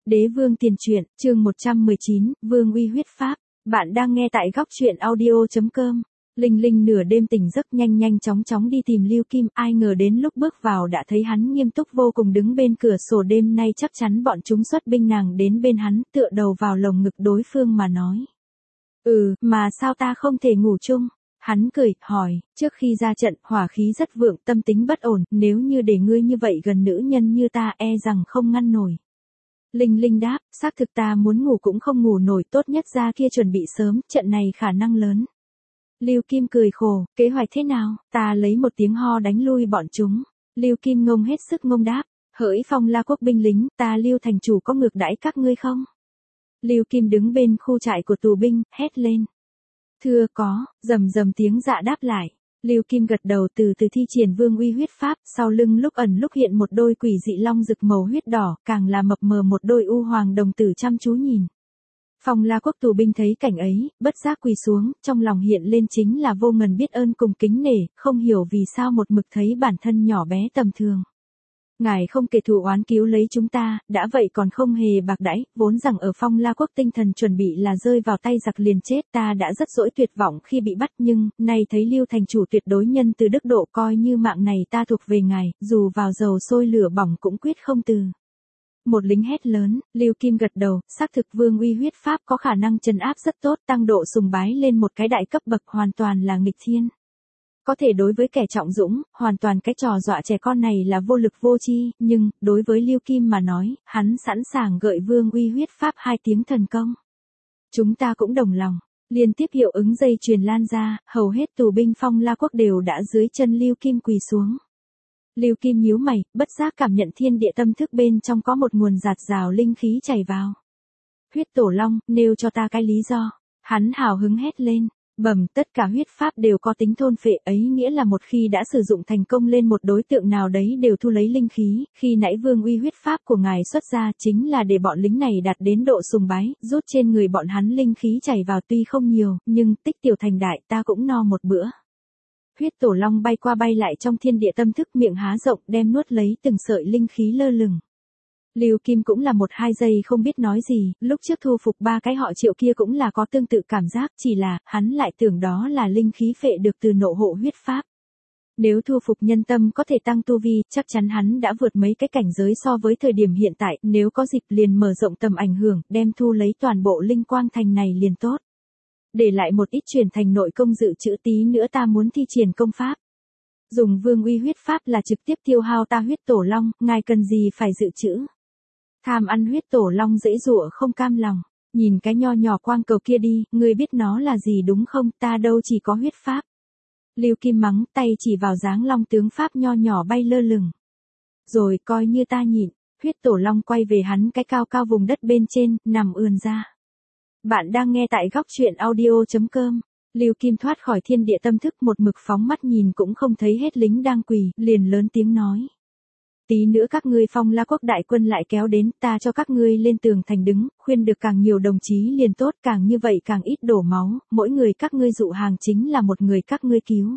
Đế vương tiền truyện, chương 119, Vương uy huyết pháp. Bạn đang nghe tại góc truyện audio.com. Linh Linh nửa đêm tỉnh giấc nhanh chóng đi tìm Lưu Kim, ai ngờ đến lúc bước vào đã thấy hắn nghiêm túc vô cùng đứng bên cửa sổ, đêm nay chắc chắn bọn chúng xuất binh, nàng đến bên hắn tựa đầu vào lồng ngực đối phương mà nói. Mà sao ta không thể ngủ chung? Hắn cười, hỏi, trước khi ra trận, hỏa khí rất vượng, tâm tính bất ổn, nếu như để ngươi như vậy gần nữ nhân như ta e rằng không ngăn nổi. Linh Linh đáp, xác thực ta muốn ngủ cũng không ngủ nổi, tốt nhất ra kia chuẩn bị sớm, trận này khả năng lớn. Lưu Kim cười khổ, kế hoạch thế nào? Ta lấy một tiếng ho đánh lui bọn chúng. Lưu Kim ngông hết sức ngông đáp, hỡi Phong La quốc binh lính, ta Lưu thành chủ có ngược đãi các ngươi không? Lưu Kim đứng bên khu trại của tù binh, hét lên. Thưa có, rầm tiếng dạ đáp lại. Lưu Kim gật đầu, từ từ thi triển Vương uy huyết pháp, sau lưng lúc ẩn lúc hiện một đôi quỷ dị long rực màu huyết đỏ, càng là mập mờ một đôi u hoàng đồng tử chăm chú nhìn. Phong La quốc tù binh thấy cảnh ấy, bất giác quỳ xuống, trong lòng hiện lên chính là vô ngần biết ơn cùng kính nể, không hiểu vì sao một mực thấy bản thân nhỏ bé tầm thường. Ngài không kể thù oán cứu lấy chúng ta, đã vậy còn không hề bạc đãi, vốn rằng ở Phong La quốc tinh thần chuẩn bị là rơi vào tay giặc liền chết, ta đã rất dỗi tuyệt vọng khi bị bắt, nhưng nay thấy Lưu thành chủ tuyệt đối nhân từ đức độ, coi như mạng này ta thuộc về ngài, dù vào dầu sôi lửa bỏng cũng quyết không từ. Một lính hét lớn, Lưu Kim gật đầu, xác thực Vương uy huyết pháp có khả năng trấn áp rất tốt, tăng độ sùng bái lên một cái đại cấp bậc, hoàn toàn là nghịch thiên. Có thể đối với kẻ trọng dũng, hoàn toàn cái trò dọa trẻ con này là vô lực vô chi, nhưng, đối với Lưu Kim mà nói, hắn sẵn sàng gợi Vương uy huyết pháp 2 tiếng thần công. Chúng ta cũng đồng lòng, liên tiếp hiệu ứng dây chuyền lan ra, hầu hết tù binh Phong La quốc đều đã dưới chân Lưu Kim quỳ xuống. Lưu Kim nhíu mày, bất giác cảm nhận thiên địa tâm thức bên trong có một nguồn dạt dào linh khí chảy vào. Huyết tổ long, nêu cho ta cái lý do. Hắn hào hứng hét lên. Tất cả huyết pháp đều có tính thôn phệ, ấy nghĩa là một khi đã sử dụng thành công lên một đối tượng nào đấy đều thu lấy linh khí, khi nãy Vương uy huyết pháp của ngài xuất ra chính là để bọn lính này đạt đến độ sùng bái, rút trên người bọn hắn linh khí chảy vào tuy không nhiều, nhưng tích tiểu thành đại, ta cũng no một bữa. Huyết tổ long bay qua bay lại trong thiên địa tâm thức, miệng há rộng đem nuốt lấy từng sợi linh khí lơ lửng. Lưu Kim cũng là 1-2 giây không biết nói gì, lúc trước thu phục 3 cái họ Triệu kia cũng là có tương tự cảm giác, chỉ là, hắn lại tưởng đó là linh khí phệ được từ nộ hộ huyết pháp. Nếu thu phục nhân tâm có thể tăng tu vi, chắc chắn hắn đã vượt mấy cái cảnh giới so với thời điểm hiện tại, nếu có dịp liền mở rộng tầm ảnh hưởng, đem thu lấy toàn bộ linh quang thành này liền tốt. Để lại một ít truyền thành nội công dự trữ, tí nữa ta muốn thi triển công pháp. Dùng Vương uy huyết pháp là trực tiếp tiêu hao ta huyết tổ long, ngài cần gì phải dự trữ. Tham ăn huyết tổ long dễ dụa không cam lòng, nhìn cái nho nhỏ quang cầu kia đi, ngươi biết nó là gì đúng không, ta đâu chỉ có huyết pháp. Lưu Kim mắng, tay chỉ vào dáng long tướng pháp nho nhỏ bay lơ lửng. Rồi coi như ta nhịn, huyết tổ long quay về hắn cái cao cao vùng đất bên trên, nằm ườn ra. Bạn đang nghe tại góc truyện audio.com. Lưu Kim thoát khỏi thiên địa tâm thức, một mực phóng mắt nhìn cũng không thấy hết lính đang quỳ, liền lớn tiếng nói. Tí nữa các ngươi Phong La quốc đại quân lại kéo đến, ta cho các ngươi lên tường thành đứng, khuyên được càng nhiều đồng chí liền tốt, càng như vậy càng ít đổ máu, mỗi người các ngươi dụ hàng chính là một người các ngươi cứu.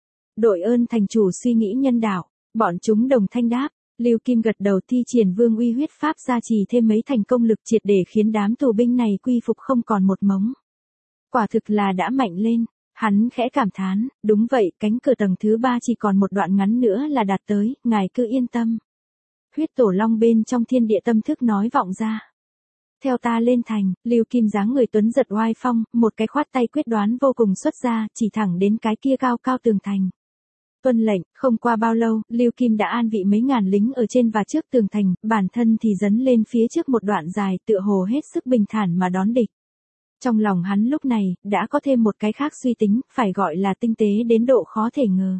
Đội ơn thành chủ suy nghĩ nhân đạo, bọn chúng đồng thanh đáp. Lưu Kim gật đầu, thi triển Vương uy huyết pháp gia trì thêm mấy thành công lực, triệt để khiến đám tù binh này quy phục không còn một mống. Quả thực là đã mạnh lên. Hắn khẽ cảm thán, đúng vậy, cánh cửa tầng thứ 3 chỉ còn một đoạn ngắn nữa là đạt tới, ngài cứ yên tâm. Huyết tổ long bên trong thiên địa tâm thức nói vọng ra. Theo ta lên thành, Lưu Kim dáng người tuấn giật oai phong, một cái khoát tay quyết đoán vô cùng xuất ra, chỉ thẳng đến cái kia cao cao tường thành. Tuân lệnh, không qua bao lâu, Lưu Kim đã an vị mấy ngàn lính ở trên và trước tường thành, bản thân thì dấn lên phía trước một đoạn dài, tựa hồ hết sức bình thản mà đón địch. Trong lòng hắn lúc này, đã có thêm một cái khác suy tính, phải gọi là tinh tế đến độ khó thể ngờ.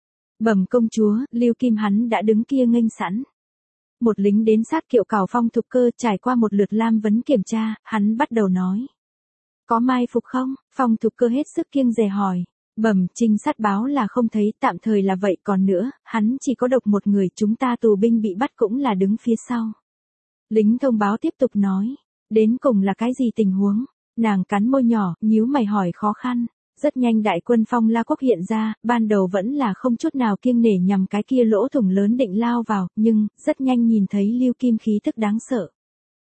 Bẩm công chúa, Lưu Kim hắn đã đứng kia nghênh sẵn. Một lính đến sát kiệu cào Phong Thục Cơ, trải qua một lượt lam vấn kiểm tra, hắn bắt đầu nói. Có mai phục không? Phong Thục Cơ hết sức kiêng dè hỏi. Bẩm, trinh sát báo là không thấy, tạm thời là vậy, còn nữa, hắn chỉ có độc một người, chúng ta tù binh bị bắt cũng là đứng phía sau. Lính thông báo tiếp tục nói. Đến cùng là cái gì tình huống? Nàng cắn môi nhỏ, nhíu mày hỏi khó khăn. Rất nhanh đại quân Phong La quốc hiện ra, ban đầu vẫn là không chút nào kiêng nể nhằm cái kia lỗ thủng lớn định lao vào, nhưng, rất nhanh nhìn thấy Lưu Kim khí tức đáng sợ.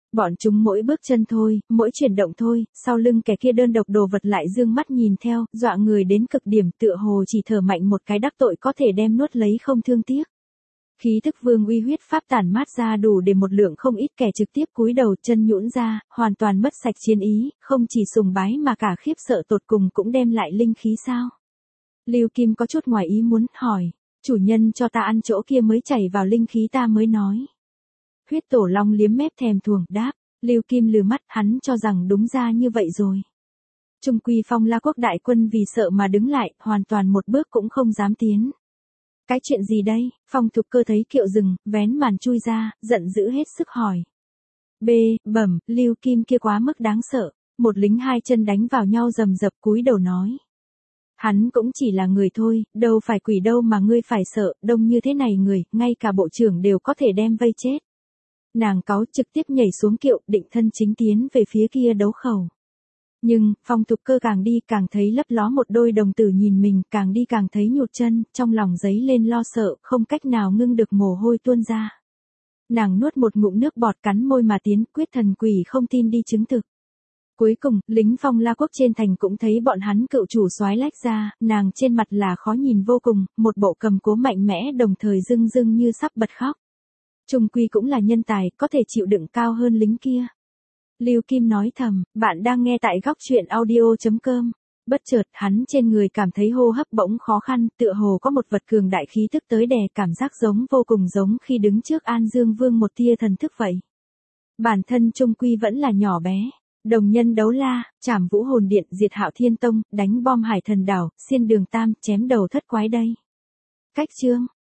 Bọn chúng mỗi bước chân thôi, mỗi chuyển động thôi, sau lưng kẻ kia đơn độc đồ vật lại dương mắt nhìn theo, dọa người đến cực điểm, tựa hồ chỉ thở mạnh một cái đắc tội có thể đem nuốt lấy không thương tiếc. Khí thức vương uy huyết pháp tản mát ra đủ để một lượng không ít kẻ trực tiếp cúi đầu, chân nhũn ra, hoàn toàn mất sạch chiến ý, không chỉ sùng bái mà cả khiếp sợ tột cùng cũng đem lại linh khí sao. Lưu Kim có chút ngoài ý muốn, hỏi, chủ nhân cho ta ăn chỗ kia mới chảy vào linh khí ta mới nói. Huyết Tổ Long liếm mép thèm thuồng, đáp, Lưu Kim lừ mắt, hắn cho rằng đúng ra như vậy rồi. Trung quy Phong La quốc đại quân vì sợ mà đứng lại, hoàn toàn một bước cũng không dám tiến. Cái chuyện gì đây? Phong Thục Cơ thấy Kiệu dừng, vén màn chui ra, giận dữ hết sức hỏi. Bẩm, Lưu Kim kia quá mức đáng sợ. Một lính hai chân đánh vào nhau rầm rập cúi đầu nói. Hắn cũng chỉ là người thôi, đâu phải quỷ đâu mà ngươi phải sợ, đông như thế này người, ngay cả bộ trưởng đều có thể đem vây chết. Nàng cáu trực tiếp nhảy xuống kiệu, định thân chính tiến về phía kia đấu khẩu. Nhưng, Phong Thục Cơ càng đi càng thấy lấp ló một đôi đồng tử nhìn mình, càng đi càng thấy nhụt chân, trong lòng dấy lên lo sợ, không cách nào ngưng được mồ hôi tuôn ra. Nàng nuốt một ngụm nước bọt cắn môi mà tiến, quyết thần quỷ không tin đi chứng thực. Cuối cùng, lính Phong La quốc trên thành cũng thấy bọn hắn cựu chủ soái lách ra, nàng trên mặt là khó nhìn vô cùng, một bộ cầm cố mạnh mẽ đồng thời rưng rưng như sắp bật khóc. Trung quy cũng là nhân tài, có thể chịu đựng cao hơn lính kia. Lưu Kim nói thầm, bạn đang nghe tại góc truyện audio.com. Bất chợt, hắn trên người cảm thấy hô hấp bỗng khó khăn, tựa hồ có một vật cường đại khí tức tới đè, cảm giác vô cùng giống khi đứng trước An Dương Vương một tia thần thức vậy. Bản thân Trung quy vẫn là nhỏ bé. Đồng nhân đấu la, trảm vũ hồn điện, diệt Hạo Thiên Tông, đánh bom Hải Thần đảo, xiên đường Tam, chém đầu thất quái đây. Cách chương